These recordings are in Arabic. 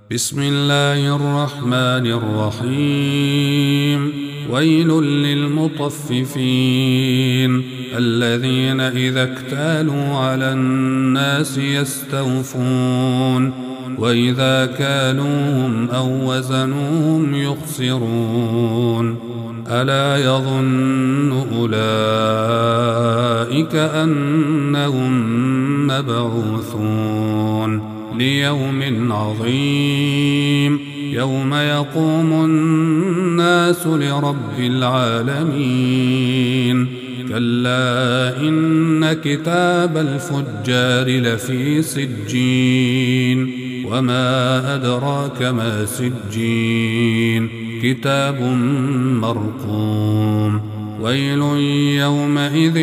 بسم الله الرحمن الرحيم. ويل للمطففين الذين إذا اكتالوا على الناس يستوفون وإذا كالوهم أو وزنوهم يخسرون. ألا يظن أولئك أنهم مبعوثون ليوم عظيم يوم يقوم الناس لرب العالمين. كلا إن كتاب الفجار لفي سجين وما أدراك ما سجين كتاب مرقوم. ويل يومئذ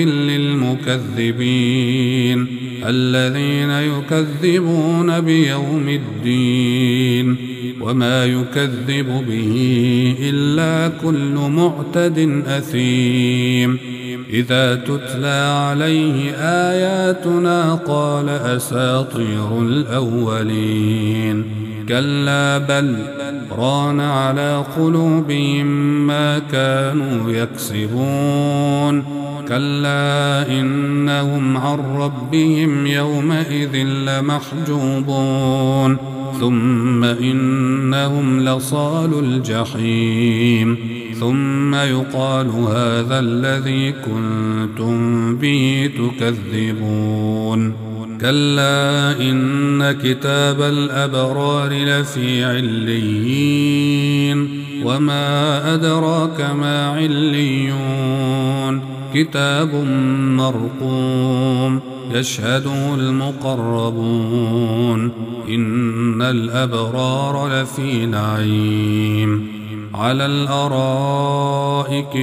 للمكذبين الذين يكذبون بيوم الدين وما يكذب به إلا كل معتد أثيم. إذا تتلى عليه آياتنا قال أساطير الأولين. كلا بل ران على قلوبهم ما كانوا يكسبون. كلا إنهم عن ربهم يومئذ لمحجوبون ثم إنهم لصالو الجحيم. ثم يقال هذا الذي كنتم به تكذبون. كلا إن كتاب الأبرار لفي عليين وما أدراك ما عليون كتاب مرقوم يشهده المقربون. إن الأبرار لفي نعيم على الأرائك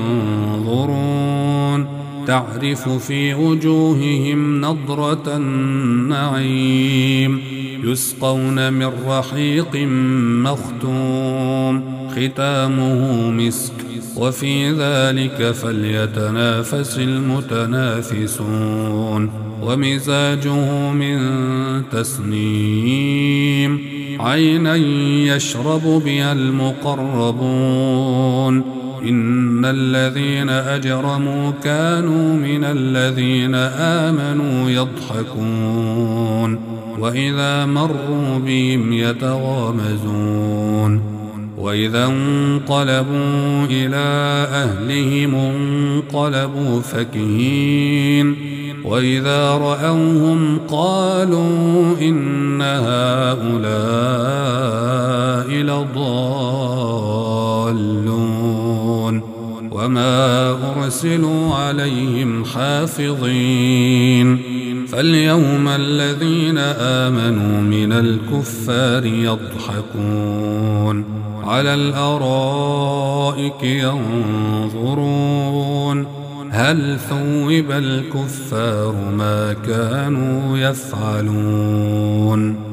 ينظرون تعرف في وجوههم نضرة النعيم. يسقون من رحيق مختوم ختامه مسك وفي ذلك فليتنافس المتنافسون. ومزاجه من تسنيم عينا يشرب بها المقربون. إن الذين أجرموا كانوا من الذين آمنوا يضحكون وإذا مروا بهم يتغامزون. وإذا انقلبوا إلى أهلهم انقلبوا فكهين. وإذا رأوهم قالوا إن هؤلاء لضالون وما أرسلوا عليهم حافظين. فاليوم الذين آمنوا من الكفار يضحكون على الأرائك ينظرون هل ثوب الكفار ما كانوا يفعلون.